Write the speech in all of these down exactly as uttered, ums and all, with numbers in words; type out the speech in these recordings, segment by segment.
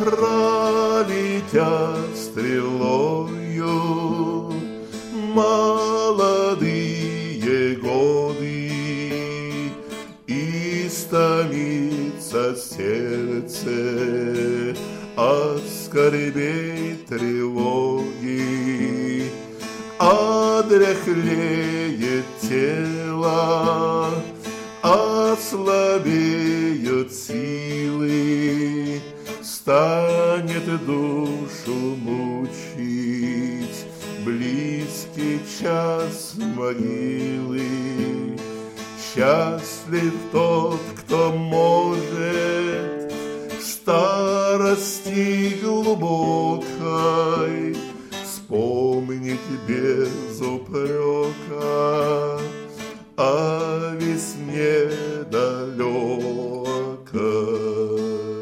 пролетят стрелою молодые годы, истомится сердце от скорбей тревоги, одряхлеет тело, ослабеют силы, станет душу мучить близкий час могилы. Счастлив тот, кто может в старости глубокой вспомнить без упрека о весне далекой.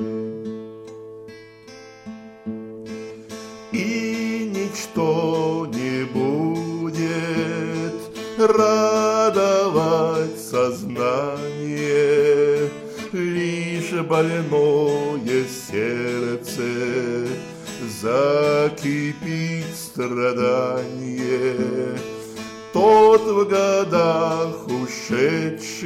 И ничто не будет радовать сознание, лишь больное сердце закипит страдание. Тот в годах ушедших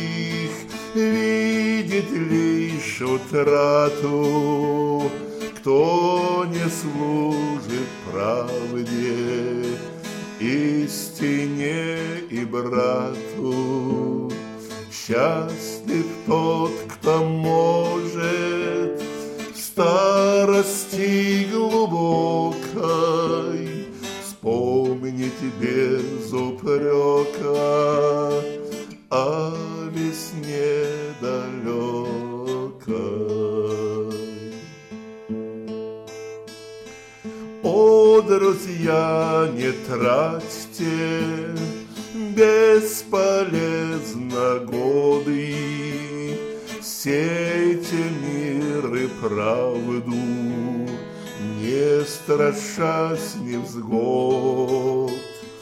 видит лишь утрату, кто не служит правде, истине и брату. Счастлив тот, кто может в старости глубокой вспомнить без упрека о весне далекой. О, друзья, не тратьте бесполезно годы, сейте мир и правду, не страшась невзгод.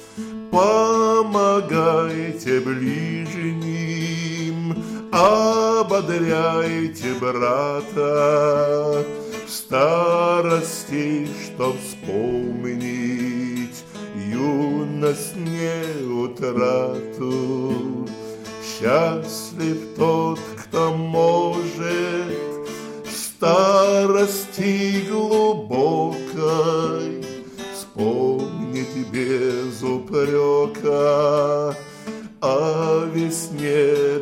Помогайте ближним, ободряйте брата, в старости, чтоб вспомнить юность, не утрату. Счастлив тот, кто может в старости глубокой вспомнить без упрека о весне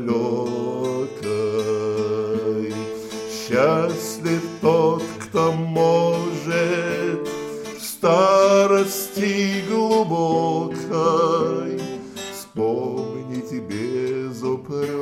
далекой. Счастлив тот, кто может в старости глубокой вспомнить без упрека